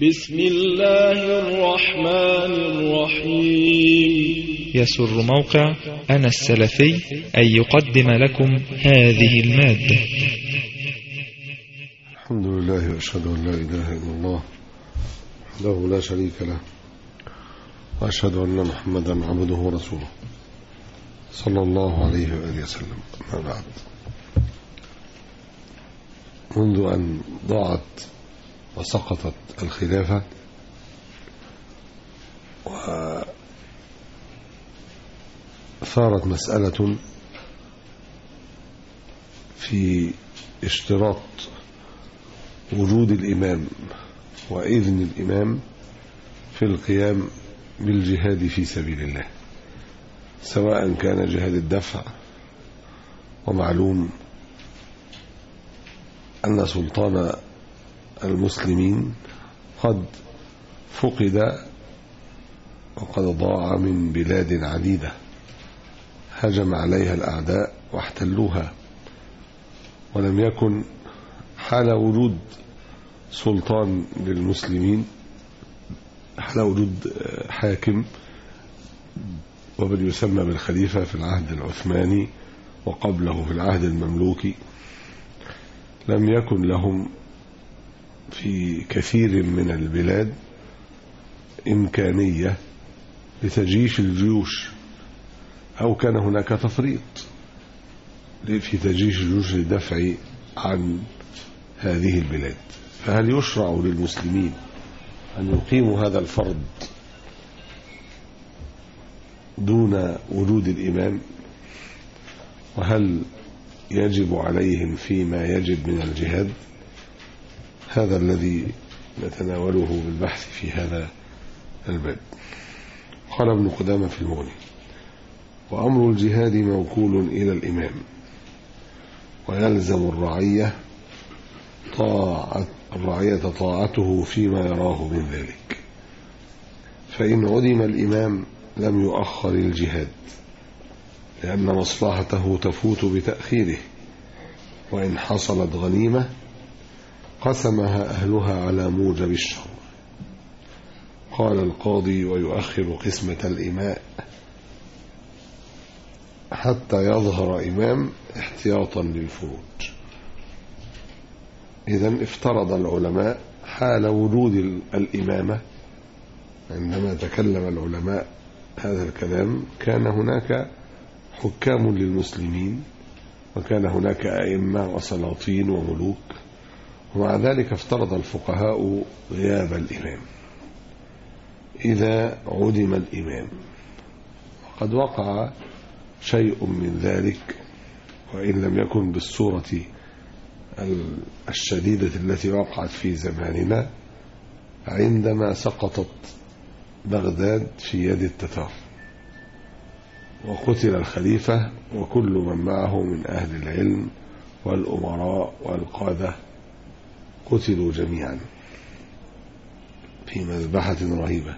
بسم الله الرحمن الرحيم. يسر موقع أنا السلفي أن يقدم لكم هذه المادة. الحمد لله وأشهد أن لا إله إلا الله وحده لا شريك له، وأشهد أن محمدا عبده ورسوله صلى الله عليه وآله وسلم. أما بعد، منذ أن ضاعت وسقطت الخلافة وثارت مسألة في اشتراط وجود الإمام وإذن الإمام في القيام بالجهاد في سبيل الله، سواء كان جهاد الدفع، ومعلوم أن سلطان المسلمين قد فقد وقد ضاع من بلاد عديدة هجم عليها الأعداء واحتلوها، ولم يكن حال وجود سلطان للمسلمين، حال وجود حاكم ومن يسمى بالخليفة في العهد العثماني وقبله في العهد المملوكي، لم يكن لهم في كثير من البلاد إمكانية لتجيش الجيوش، أو كان هناك تفريط في تجيش الجيوش للدفع عن هذه البلاد. فهل يشرع للمسلمين أن يقيموا هذا الفرض دون وجود الإمام؟ وهل يجب عليهم فيما يجب من الجهاد؟ هذا الذي نتناوله بالبحث في هذا الباب. قال ابن قدامة في المغني: وأمر الجهاد موكول إلى الإمام، ويلزم الرعية طاعته فيما يراه من ذلك، فإن عدم الإمام لم يؤخر الجهاد، لأن مصلحته تفوت بتأخيره، وإن حصلت غنيمة قسمها أهلها على موجب الشرع. قال القاضي: ويؤخر قسمة الإماء حتى يظهر إمام احتياطا للفروج. إذن افترض العلماء حال وجود الإمامة، عندما تكلم العلماء هذا الكلام كان هناك حكام للمسلمين، وكان هناك أئمة وسلاطين وملوك، ومع ذلك افترض الفقهاء غياب الإمام. إذا عدم الإمام، وقد وقع شيء من ذلك وإن لم يكن بالصورة الشديدة التي وقعت في زماننا، عندما سقطت بغداد في يد التتار وقتل الخليفة وكل من معه من أهل العلم والأمراء والقادة، قتلوا جميعا في مذبحة رهيبة.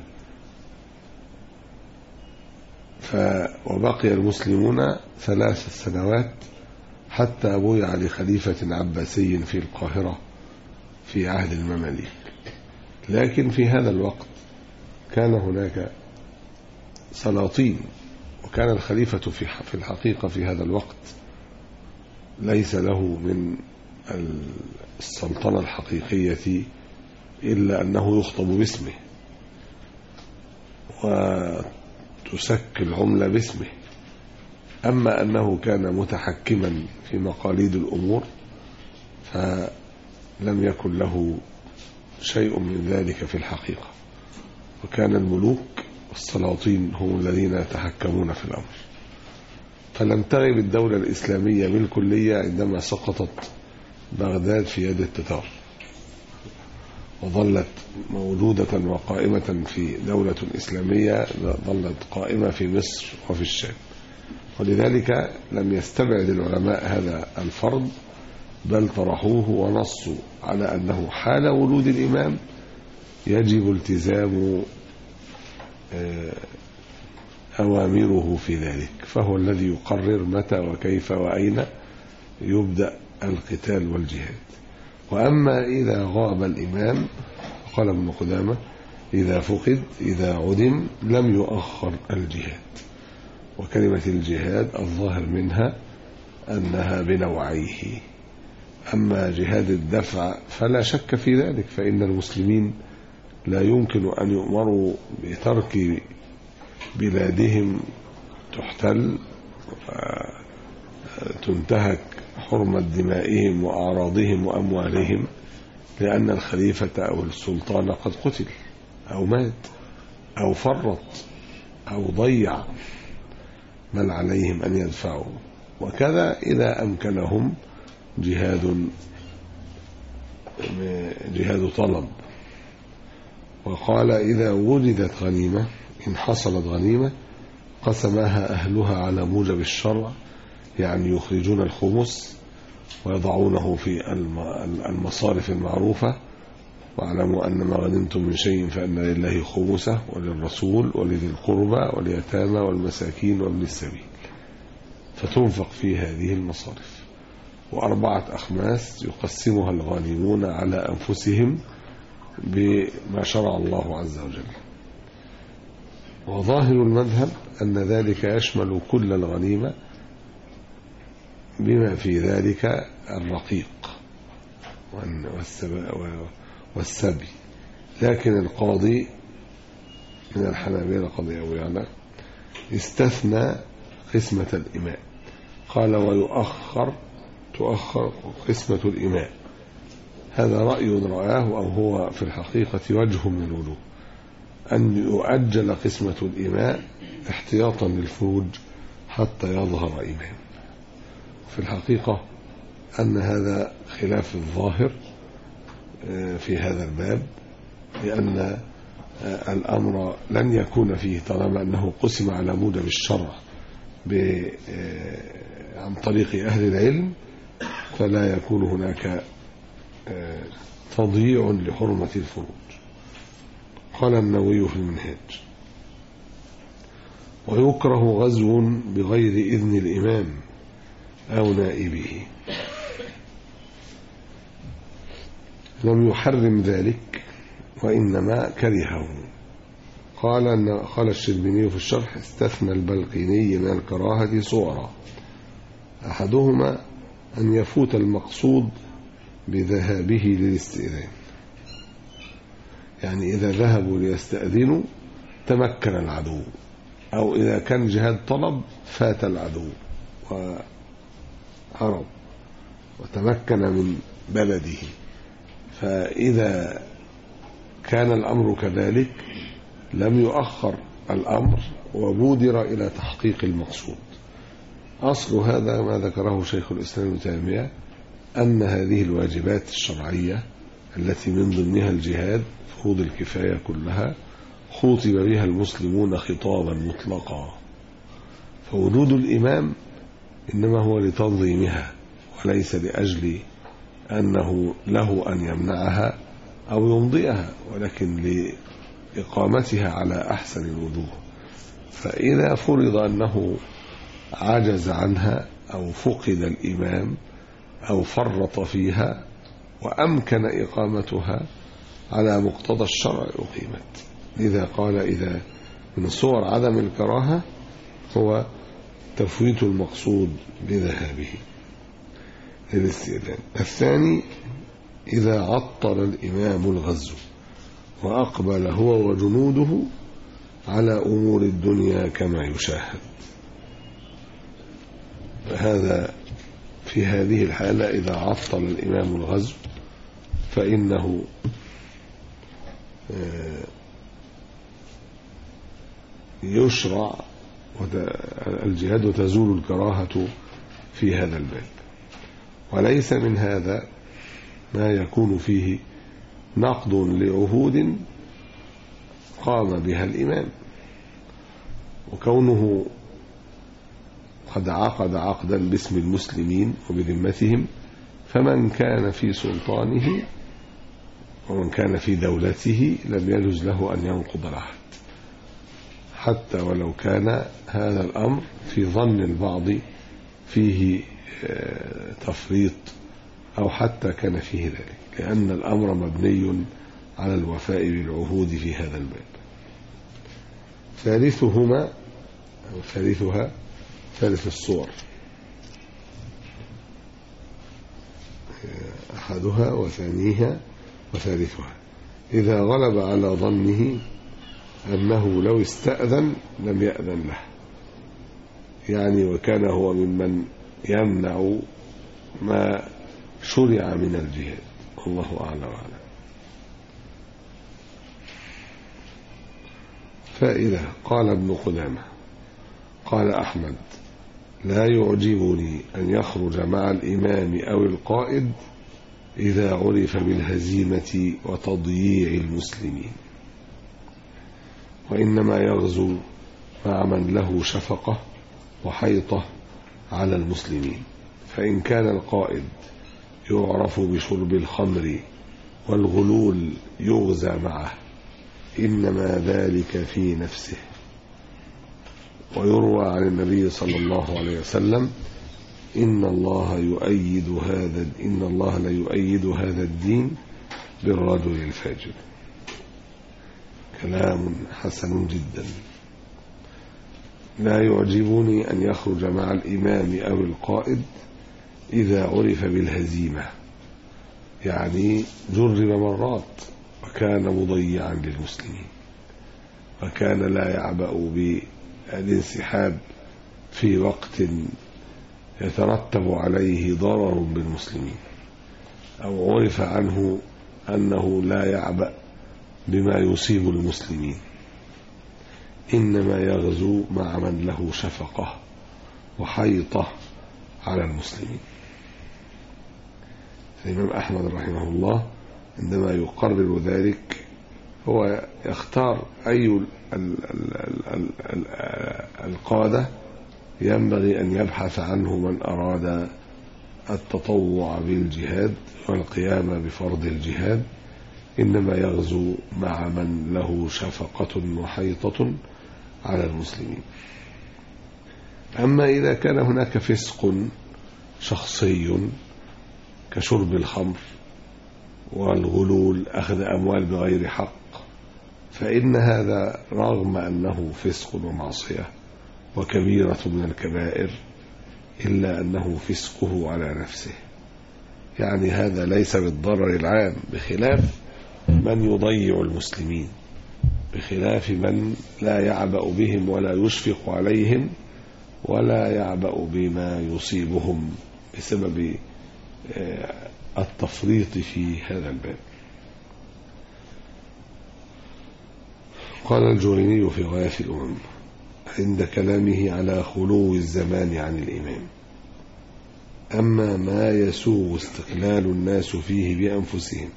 وبقي المسلمون 3 سنوات حتى بويع لخليفة عباسي في القاهرة في عهد المماليك. لكن في هذا الوقت كان هناك سلاطين، وكان الخليفة في الحقيقة في هذا الوقت ليس له من السلطنة الحقيقية إلا أنه يخطب باسمه وتسك العملة باسمه، أما أنه كان متحكما في مقاليد الأمور فلم يكن له شيء من ذلك في الحقيقة، وكان الملوك والسلاطين هم الذين يتحكمون في الأمر. فلم تغب الدولة الإسلامية بالكلية عندما سقطت بغداد في يد التتار، وظلت موجودة وقائمة في دولة إسلامية، ظلت قائمة في مصر وفي الشام. ولذلك لم يستبعد العلماء هذا الفرض، بل طرحوه ونصوا على أنه حال وجود الإمام يجب التزام أوامره في ذلك، فهو الذي يقرر متى وكيف وأين يبدأ القتال والجهاد. وأما إذا غاب الإمام قال ابن قدامة إذا فقد إذا عدم لم يؤخر الجهاد. وكلمة الجهاد الظاهر منها أنها بنوعيه. أما جهاد الدفع فلا شك في ذلك، فإن المسلمين لا يمكن أن يؤمروا بترك بلادهم تحتل تنتهك حرمة دمائهم وأعراضهم وأموالهم لأن الخليفة أو السلطان قد قتل أو مات أو فرط أو ضيع، بل عليهم أن يدفعوا. وكذا إذا أمكنهم جهاد طلب. وقال إذا وجدت غنيمة، إن حصلت غنيمة قسمها أهلها على موجب الشرع، يعني يخرجون الخمس ويضعونه في المصارف المعروفة. واعلموا أن ما غنمتم من شيء فأن لله خمسه وللرسول ولذي القربى واليتامى والمساكين وابن السبيل، فتنفق في هذه المصارف. 4 أخماس يقسمها الغانمون على أنفسهم بما شرع الله عز وجل. وظاهر المذهب أن ذلك يشمل كل الغنيمة بما في ذلك الرقيق والسبي. لكن القاضي من الحنابلة قاضي أبو يعلى استثنى قسمة الإماء، قال تؤخر قسمة الإماء. هذا رأي رآه أو هو في الحقيقة وجه من الوجوه، أن يؤجل قسمة الإماء احتياطا للفروج حتى يظهر إمام. في الحقيقة أن هذا خلاف الظاهر في هذا الباب، لأن الأمر لن يكون فيه طالما أنه قسم على موجب الشرع عن طريق أهل العلم، فلا يكون هناك تضييع لحرمة الفروج. قال النووي في المنهاج: ويكره غزو بغير إذن الإمام أو نائبه. لم يحرم ذلك وإنما كرهه. قال الشربيني في الشرح: استثنى البلقيني من الكراهة صورا، أحدهما أن يفوت المقصود بذهابه للاستئذان، يعني إذا ذهبوا ليستأذنوا تمكن العدو، أو إذا كان جهاد طلب فات العدو وهرب وتمكن من بلده. فإذا كان الأمر كذلك لم يؤخر الأمر وبودر إلى تحقيق المقصود. أصل هذا ما ذكره شيخ الإسلام ابن تيمية، أن هذه الواجبات الشرعية التي من ضمنها الجهاد فروض الكفاية كلها خوطب بها المسلمون خطابا مطلقا، فوجود الإمام إنما هو لتنظيمها وليس لأجل أنه له أن يمنعها أو يمضيها، ولكن لإقامتها على أحسن الوجوه. فإذا فرض أنه عجز عنها أو فقد الإمام أو فرط فيها وأمكن إقامتها على مقتضى الشرع أقيمت. لذا قال إذا من صور عدم الكراهة هو تفويت المقصود بذهابه للاستئذان. الثاني: إذا عطل الإمام الغزو وأقبل هو وجنوده على أمور الدنيا كما يشاهد. فهذا في هذه الحالة إذا عطل الإمام الغزو فإنه يشرع الجهاد وتزول الكراهة في هذا الباب. وليس من هذا ما يكون فيه نقض لعهود قام بها الإمام، وكونه قد عقد عقدا باسم المسلمين وبذمتهم، فمن كان في سلطانه ومن كان في دولته لم يجوز له أن ينقض العهد، حتى ولو كان هذا الأمر في ظن البعض فيه تفريط أو حتى كان فيه ذلك، لأن الأمر مبني على الوفاء بالعهود في هذا الباب. ثالثها ثالث الصور، أحدها وثانيها وثالثها، إذا غلب على ظنه أنه لو استأذن لم يأذن له، يعني وكان هو ممن يمنع ما شرع من الجهاد، الله أعلم. فإذا قال ابن قدامة قال أحمد: لا يعجبني أن يخرج مع الإمام أو القائد إذا عرف بالهزيمة وتضييع المسلمين، وإنما يغزو مع من له شفقة وحيطة على المسلمين، فإن كان القائد يعرف بشرب الخمر والغلول يغزى معه، إنما ذلك في نفسه. ويروى عن النبي صلى الله عليه وسلم: إن الله لا يؤيد هذا الدين بالرجل الفاجر. كلام حسن جدا. لا يعجبني أن يخرج مع الإمام أو القائد إذا عرف بالهزيمة، يعني جرب مرات وكان مضيعا للمسلمين، وكان لا يعبأ بالانسحاب في وقت يترتب عليه ضرر بالمسلمين، أو عرف عنه أنه لا يعبأ بما يصيب المسلمين، إنما يغزو مع من له شفقة وحيطة على المسلمين. الإمام أحمد رحمه الله عندما يقرر ذلك هو يختار أي القادة ينبغي أن يبحث عنه من أراد التطوع بالجهاد والقيام بفرض الجهاد، إنما يغزو مع من له شفقة وحيطة على المسلمين. أما إذا كان هناك فسق شخصي كشرب الخمر والغلول، أخذ أموال بغير حق، فإن هذا رغم أنه فسق ومعصية وكبيرة من الكبائر إلا أنه فسقه على نفسه، يعني هذا ليس بالضرر العام، بخلاف من يضيع المسلمين، بخلاف من لا يعبأ بهم ولا يشفق عليهم ولا يعبأ بما يصيبهم بسبب التفريط في هذا الباب. قال الجويني في غاية الأمم عند كلامه على خلو الزمان عن الإمام: أما ما يسوغ استقلال الناس فيه بأنفسهم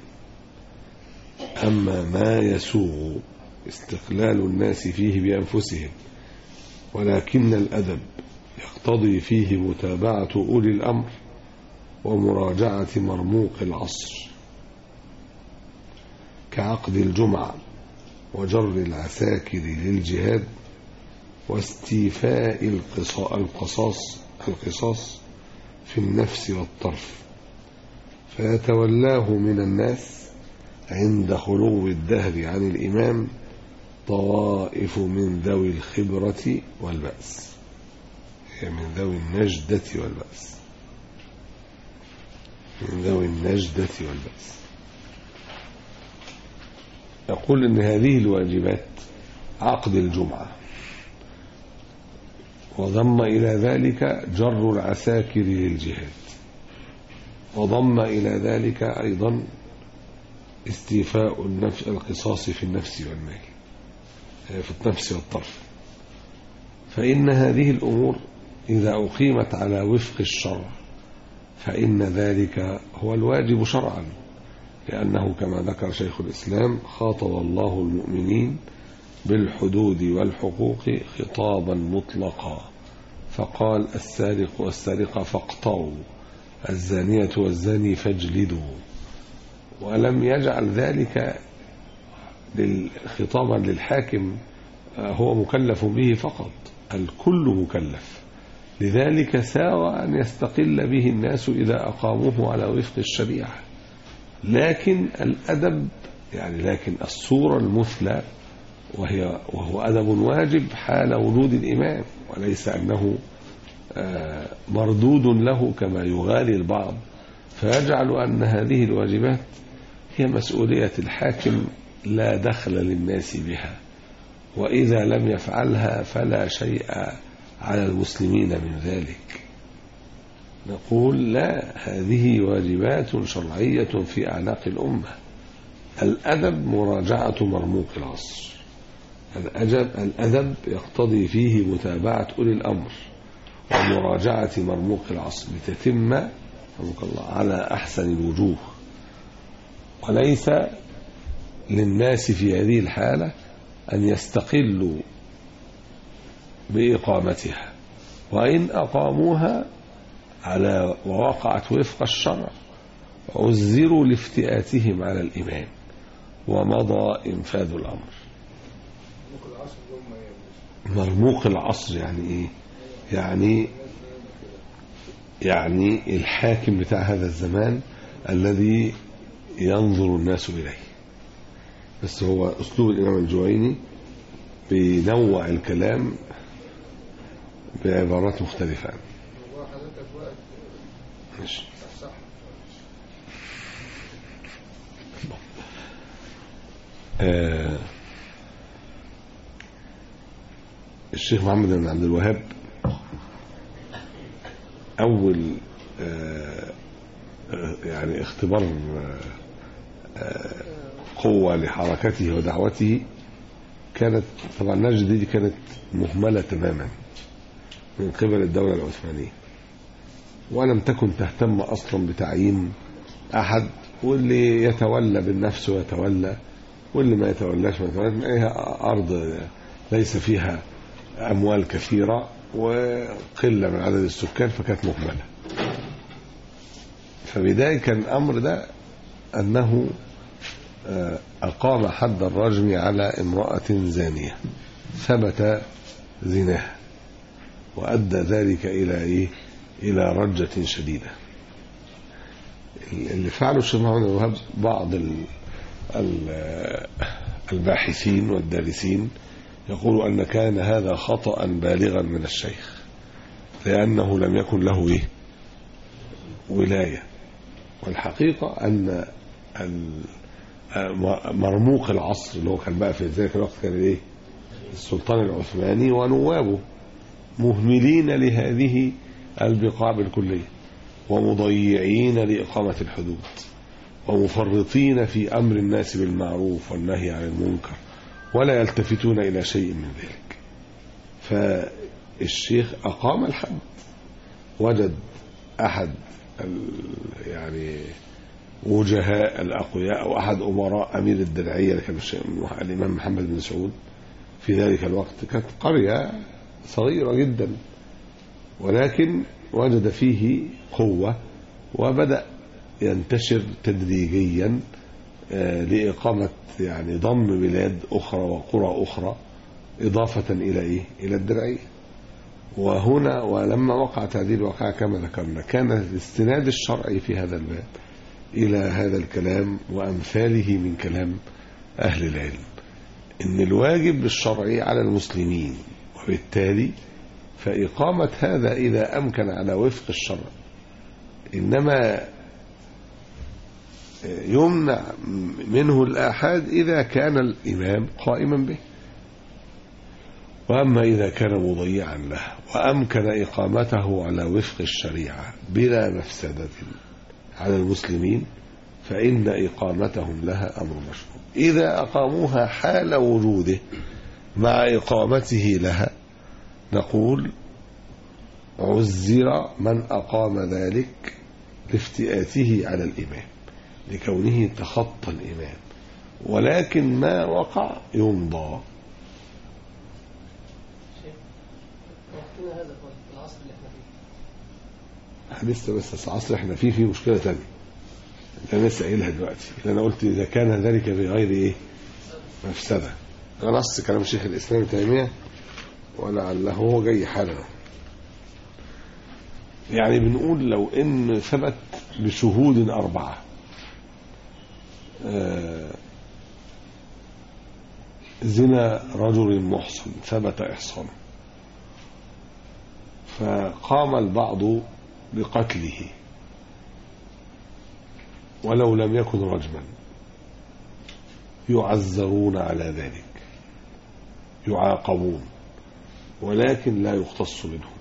ولكن الأدب يقتضي فيه متابعة أولي الأمر ومراجعة مرموق العصر، كعقد الجمعة وجر العساكر للجهاد واستيفاء القصاص في النفس والطرف، فيتولاه من الناس عند خلو الدهر عن الإمام طوائف من ذوي الخبرة والبأس، هي من ذوي النجدة والبأس. يقول إن هذه الواجبات عقد الجمعة، وضم إلى ذلك جر العساكر للجهاد، وضم إلى ذلك أيضا استيفاء القصاص في النفس والمال، في النفس والطرف. فإن هذه الأمور إذا أقيمت على وفق الشرع فإن ذلك هو الواجب شرعا، لأنه كما ذكر شيخ الإسلام: خاطب الله المؤمنين بالحدود والحقوق خطابا مطلقا، فقال: السارق والسارقة فاقطعوا، الزانية والزاني فاجلدوا، ولم يجعل ذلك خطابا للحاكم هو مكلف به فقط، الكل مكلف، لذلك ساوى أن يستقل به الناس إذا أقاموه على وفق الشريعة. لكن الأدب يعني لكن الصورة المثلى وهو أدب واجب حال وجود الإمام، وليس أنه مردود له كما يغالي البعض فيجعل أن هذه الواجبات هي مسؤولية الحاكم لا دخل للناس بها، وإذا لم يفعلها فلا شيء على المسلمين من ذلك. نقول لا، هذه واجبات شرعية في أعناق الأمة. الأدب مراجعة مرموق العصر. الأدب يقتضي فيه متابعة أولي الأمر ومراجعة مرموق العصر لتتم على أحسن الوجوه، وليس للناس في هذه الحالة أن يستقلوا بإقامتها، وإن أقاموها على ووقعت وفق الشرع عذروا لافتئاتهم على الإمام ومضى إنفاذ الأمر. مرموق العصر يعني إيه؟ يعني الحاكم بتاع هذا الزمان الذي ينظر الناس إليه. بس هو أسلوب الإمام الجويني بينوع الكلام بعبارات مختلفة. ماشي. الشيخ محمد بن عبد الوهاب أول يعني اختبار قوة لحركته ودعوته كانت طبعا نجد دي كانت مهملة تماما من قبل الدولة العثمانية، ولم تكن تهتم أصلا بتعيين أحد، واللي يتولى بالنفس ويتولى، واللي ما يتولاش ما يتولاش. هي أرض ليس فيها أموال كثيرة وقلة من عدد السكان، فكانت مهملة. فبداية كان الأمر ده أنه أقام حد الرجم على امرأة زانية ثبت زناها، وأدى ذلك إلى إيه؟ إلى رجة شديدة. اللي فعله الشيخ محمد بن وهاب بعض الباحثين والدارسين يقول أن كان هذا خطأ بالغا من الشيخ، لأنه لم يكن له إيه؟ ولاية. والحقيقة أن مرموق العصر اللي هو كان بقى في ذلك الوقت كان إيه؟ السلطان العثماني ونوابه مهملين لهذه البقاع بالكلية، ومضيعين لإقامة الحدود، ومفرطين في أمر الناس بالمعروف والنهي عن المنكر، ولا يلتفتون إلى شيء من ذلك. فالشيخ أقام الحد، وجد أحد يعني وجهاء الأقوياء أو أحد أمراء أمير الدرعية اللي كان الإمام محمد بن سعود في ذلك الوقت. كانت قرية صغيرة جدا، ولكن وجد فيه قوة، وبدأ ينتشر تدريجيا لإقامة يعني ضم بلاد أخرى وقرى أخرى إضافة إلى إيه؟ إلى الدرعية. وهنا ولما وقعت هذه الواقعة كما ذكرنا كان الاستناد الشرعي في هذا الباب إلى هذا الكلام وأمثاله من كلام أهل العلم، إن الواجب الشرعي على المسلمين، وبالتالي فإقامة هذا إذا أمكن على وفق الشرع، إنما يمنع منه الآحاد إذا كان الإمام قائما به. وأما إذا كان مضيعا له وأمكن إقامته على وفق الشريعة بلا مفسدة على المسلمين فإن إقامتهم لها أمر مشروع. إذا أقاموها حال وجوده مع إقامته لها نقول عذر من أقام ذلك لافتئاته على الإمام لكونه تخطى الإمام، ولكن ما وقع يمضى. هذا العصر اللي احنا فيه لسه بس العصر احنا فيه مشكلة تانية انا لسه قايلها دلوقتي، اللي انا قلت اذا كان ذلك بغير ايه مفسدة. انا نص كلام شيخ الاسلام ابن تيمية ولعله هو جاي حالا، يعني بنقول لو ان ثبت بشهود 4 زنا رجل محصن ثبت إحصانه، فقام البعض بقتله ولو لم يكن رجما، يعذرون على ذلك، يعاقبون، ولكن لا يختص منهم،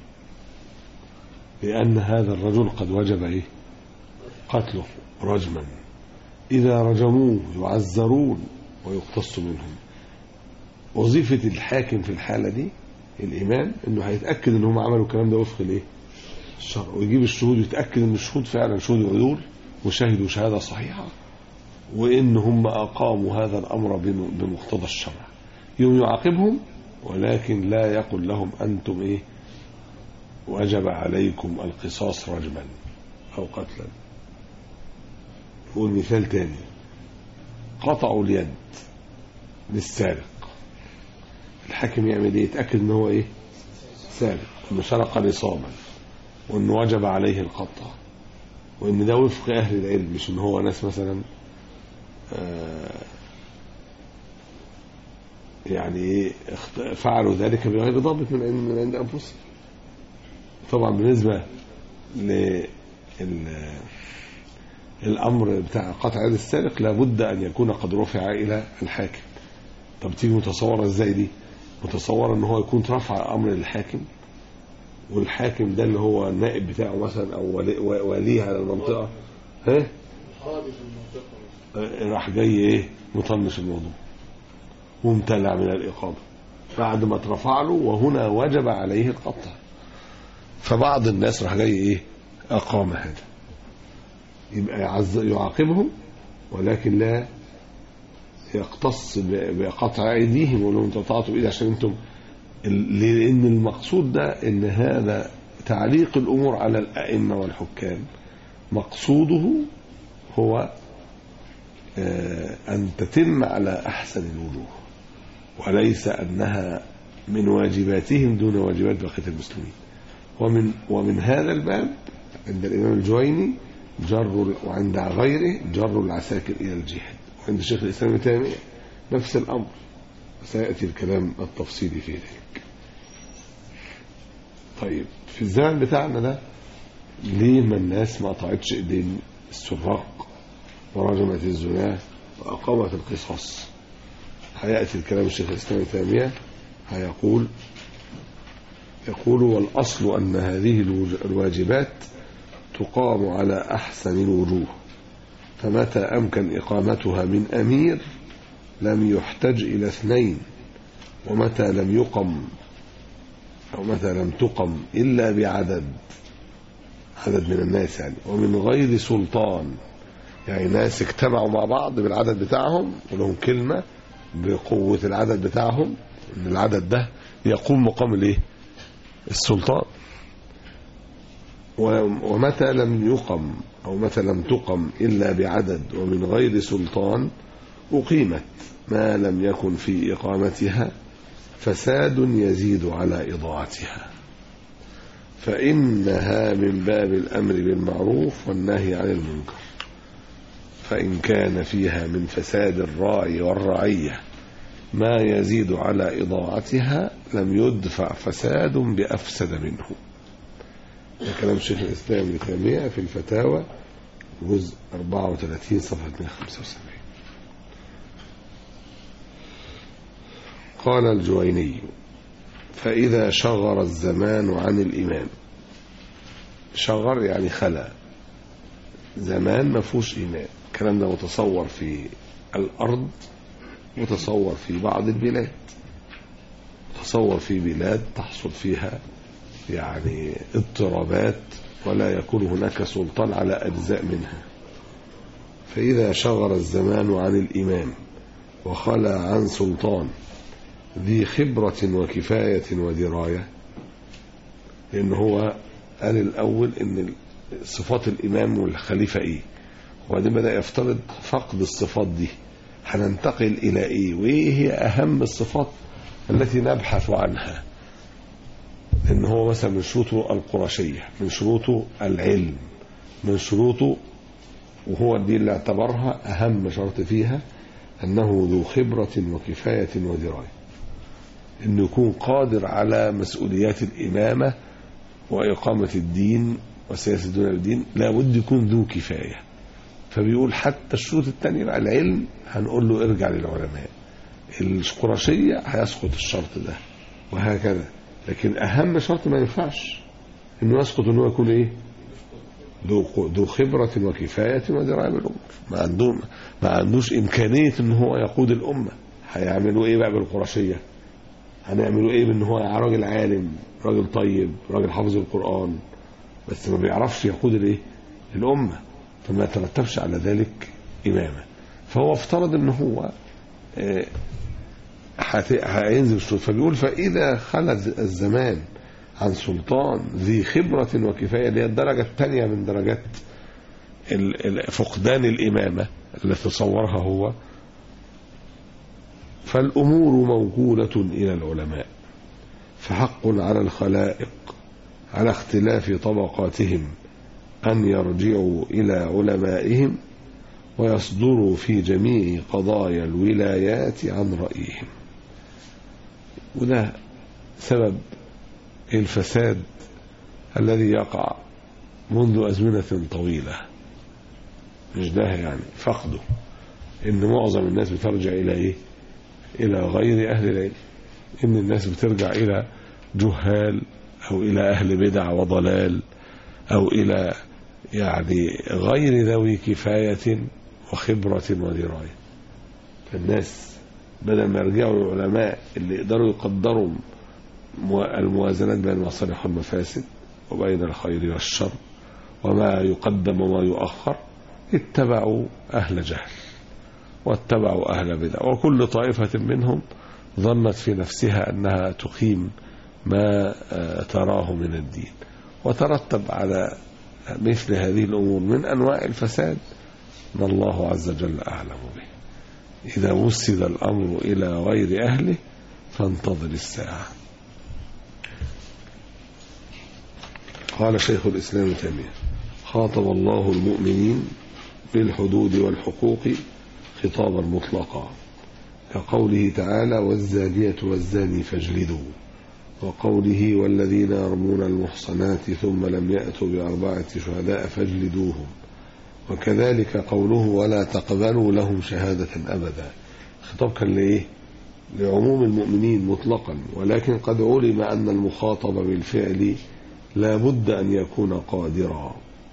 لأن هذا الرجل قد وجب قتله رجما. إذا رجموه يعذرون ويختص منهم. وظيفة الحاكم في الحالة دي الإمام إنه هيتأكد إن هم عملوا الكلام ده وفق الشرع، ويجيب الشهود ويتأكد إن الشهود فعلا شهود عدول وشهدوا شهادة صحيحة، وإن هم أقاموا هذا الأمر بمقتضى الشرع. يوم يعاقبهم، ولكن لا يقول لهم أنتم وجب عليكم القصاص رجما أو قتلا. يقول مثال تاني: قطعوا اليد للسارق، الحاكم يعمل يتأكد إن هو سارق، إنه سرق نصابا، وإنه وجب عليه القطع، وإن ده وفق أهل العلم، مش إن هو ناس مثلا فعلوا ذلك بغير ضابط من عند أنفسهم. طبعا بالنسبة للأمر بتاع قطع يد السارق لابد أن يكون قد رفع إلى الحاكم. طب تيجي متصورة إزاي دي؟ متصورة إن هو يكون رفع أمر للحاكم، والحاكم ده اللي هو النائب بتاعه مثلا أو وليه على المنطقة راح جاي مطنش الموضوع وامتلع من الإقامة بعد ما اترفع له، وهنا وجب عليه القطع. فبعض الناس راح جاي أقام هذا، يبقى يعاقبهم ولكن لا يقتص بقطع أيديهم ولو انتم قطعتوا بإيدي عشان انتم، لأن المقصود ده ان هذا تعليق الأمور على الأئمة والحكام مقصوده هو أن تتم على أحسن الوجوه، وليس أنها من واجباتهم دون واجبات بقية المسلمين. ومن هذا الباب عند الإمام الجويني وعند غيره جر العساكر إلى الجهاد، وعند الشيخ الإسلام ابن تيمية نفس الأمر، سيأتي الكلام التفصيلي في ذلك. طيب في الزمن بتاعنا ده ليه ما الناس ما قطعتش ايدين السراق ورجمت الزنا وأقامت القصاص؟ هيأتي الكلام الشيخ الإسلام ابن تيمية يقول والأصل أن هذه الواجبات تقام على أحسن الوجوه، فمتى أمكن إقامتها من أمير لم يحتج إلى اثنين، ومتى لم تقم إلا بعدد من الناس ومن غير سلطان، ناس اجتمعوا مع بعض بالعدد بتاعهم ولهم كلمة بقوة العدد بتاعهم، ان العدد ده يقوم مقام السلطان. ومتى لم يقم أو متى لم تقم إلا بعدد ومن غير سلطان أقيمت ما لم يكن في إقامتها فساد يزيد على إضاعتها، فإنها من باب الأمر بالمعروف والنهي عن المنكر، فإن كان فيها من فساد الراعي والرعية ما يزيد على إضاعتها لم يدفع فساد بأفسد منه. ده كلام شيخ الإسلام ابن تيمية في الفتاوى جزء 34 صفحة 175. قال الجويني: فإذا شغر الزمان عن الإمام، شغر خلا، زمان ما فيهوش إمام. الكلام ده متصور في الأرض، متصور في بعض البلاد، متصور في بلاد تحصل فيها اضطرابات ولا يكون هناك سلطان على أجزاء منها. فإذا شغر الزمان عن الإمام وخلى عن سلطان ذي خبرة وكفاية ودراية، لأن هو قال الأول إن صفات الإمام والخليفة وبعدين بدأ يفترض فقد الصفات دي هننتقل إلى وإيه هي أهم الصفات التي نبحث عنها. إن هو مثلا من شروطه القرشية، من شروطه العلم، من شروطه، وهو دي اللي اعتبرها أهم شرط فيها أنه ذو خبرة وكفاية ودراية، أنه يكون قادر على مسؤوليات الإمامة وإقامة الدين وسياسة دون الدين، لابد يكون ذو كفاية. فبيقول حتى الشروط الثانية بقى العلم هنقول له ارجع للعلماء، القرشية هيسقط الشرط ده وهكذا. لكن أهم شرط ما ينفعش إنه يسقط إنه يكون إيه؟ ذو خبرة وكفاية ودراية بالأمور. ما عندوش إمكانية إن هو يقود الأمة. هيعملوا إيه بقى بالقرشية؟ هنعملوا إيه بإن هو راجل عالم، راجل طيب، راجل حافظ القرآن، بس ما بيعرفش يقود الإيه؟ الأمة، فما يترتبش على ذلك إمامة. فهو افترض إن هو هينزل الشروط. فبيقول فإذا خلت الزمان عن سلطان ذي خبرة وكفاية، اللي هي الدرجة الثانية من درجات فقدان الإمامة التي تصورها هو، فالأمور موكولة إلى العلماء، فحق على الخلائق على اختلاف طبقاتهم أن يرجعوا إلى علمائهم ويصدروا في جميع قضايا الولايات عن رأيهم. وده سبب الفساد الذي يقع منذ أزمنة طويلة، مش ده يعني فقده، إن معظم الناس بترجع إلى إيه؟ إلى غير أهل العلم، إن الناس بترجع إلى جهال أو إلى أهل بدع وضلال أو إلى يعني غير ذوي كفاية وخبرة ودراية. فالناس بدل ما يرجعوا للعلماء اللي يقدروا يقدروا الموازنات بين المصالح والمفاسد وبين الخير والشر وما يقدم وما يؤخر، اتبعوا أهل جهل واتبعوا أهل بدع، وكل طائفة منهم ظنت في نفسها أنها تقيم ما تراه من الدين. وترتب على مثل هذه الأمور من أنواع الفساد ما الله عز وجل أعلم به. إذا وسد الأمر إلى غير أهله فانتظر الساعة. قال شيخ الإسلام تيمية: خاطب الله المؤمنين بالحدود والحقوق خطابا مطلقا، كقوله تعالى: والزانية والزاني فاجلدوا، وقوله: والذين يرمون المحصنات ثم لم يأتوا ب4 شهداء فاجلدوهم، وكذلك قوله: ولا تقبلوا لهم شهادة أبدا. خطاب كان لإيه؟ لعموم المؤمنين مطلقا، ولكن قد علم أن المخاطب بالفعل لا بد أن يكون قادرا،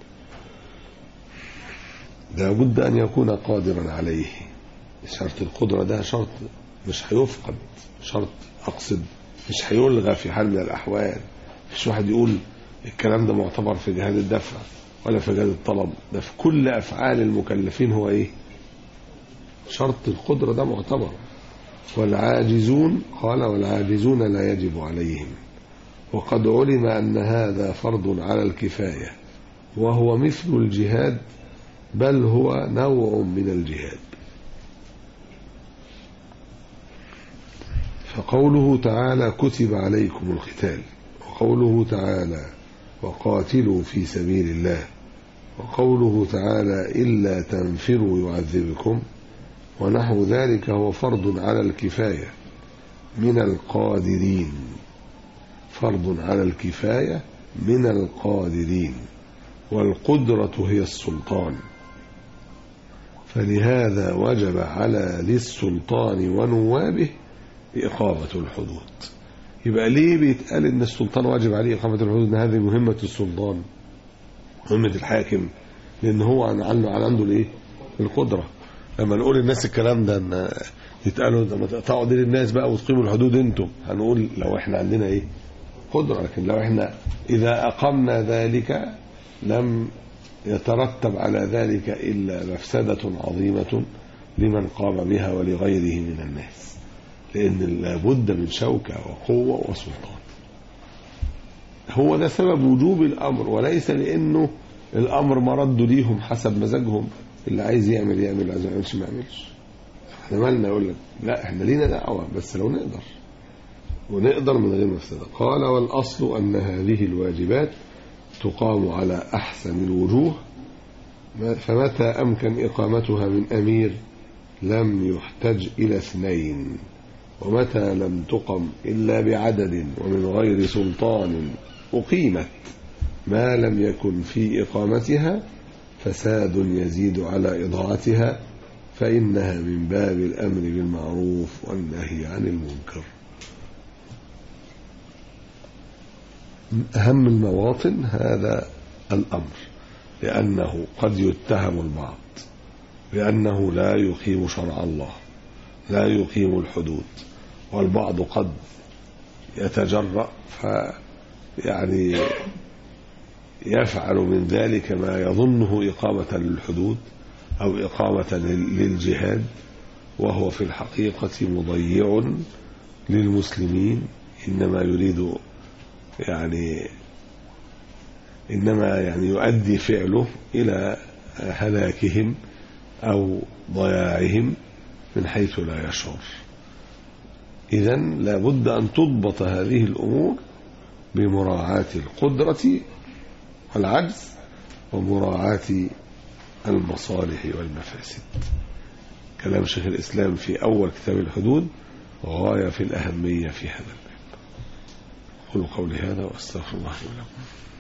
لا بد أن يكون قادرا عليه. شرط القدرة ده شرط مش هيفقد، شرط أقصد مش هيلغى في حال من الأحوال. مش واحد يقول الكلام ده معتبر في جهاد الدفع ولا في جهاد الطلب، ده في كل أفعال المكلفين هو إيه؟ شرط القدرة ده معتبر. والعاجزون، قال: والعاجزون لا يجب عليهم، وقد علم أن هذا فرض على الكفاية، وهو مثل الجهاد، بل هو نوع من الجهاد. فقوله تعالى: كتب عليكم القتال، وقوله تعالى: وقاتلوا في سبيل الله، وقوله تعالى: إلا تنفروا يعذبكم، ونحو ذلك هو فرض على الكفاية من القادرين، فرض على الكفاية من القادرين، والقدرة هي السلطان، فلهذا وجب على ذي السلطان ونوابه إقامة الحدود. يبقى ليه بيتقال إن السلطان واجب عليه إقامة الحدود؟ إن هذه مهمة السلطان، مهمة الحاكم، لأن هو عنده الإيه؟ القدرة. لما نقول الناس الكلام ده إن يتقالوا لما تقطعوا دين الناس بقى وتقيموا الحدود أنتم، هنقول لو إحنا عندنا إيه؟ قدرة. لكن لو إحنا إذا أقمنا ذلك لم يترتب على ذلك إلا مفسدة عظيمة لمن قام بها ولغيره من الناس، لأن لابد من شوكة وقوة وسلطان. هو ده سبب وجوب الأمر، وليس لأنه الأمر مرد ليهم حسب مزاجهم، اللي عايز يعمل يعمل، اللي عايز يعملش ما يعملش. احنا مالنا؟ يقول لك لا احنا لينا دعوة بس لو نقدر، ونقدر من غير مفسدة. قال: والأصل أن هذه الواجبات تقام على أحسن الوجوه، فمتى أمكن إقامتها من أمير لم يحتج إلى 2، ومتى لم تقم إلا بعدد ومن غير سلطان أقيمت ما لم يكن في إقامتها فساد يزيد على إضاعتها، فإنها من باب الأمر بالمعروف والنهي عن المنكر. أهم المواطن هذا الأمر، لأنه قد يتهم البعض بأنه لا يقيم شرع الله، لا يقيم الحدود، والبعض قد يتجرأ يعني يفعل من ذلك ما يظنه إقامة للحدود أو إقامة للجهاد، وهو في الحقيقة مضيع للمسلمين، إنما يريد إنما يؤدي فعله إلى هلاكهم أو ضياعهم من حيث لا يشعر. إذن لا بد أن تضبط هذه الأمور بمراعاة القدرة والعجز ومراعاة المصالح والمفاسد. كلام شيخ الإسلام في أول كتاب الحدود غاية في الأهمية في هذا الباب. قولوا قولي هذا وأستغفر الله لكم.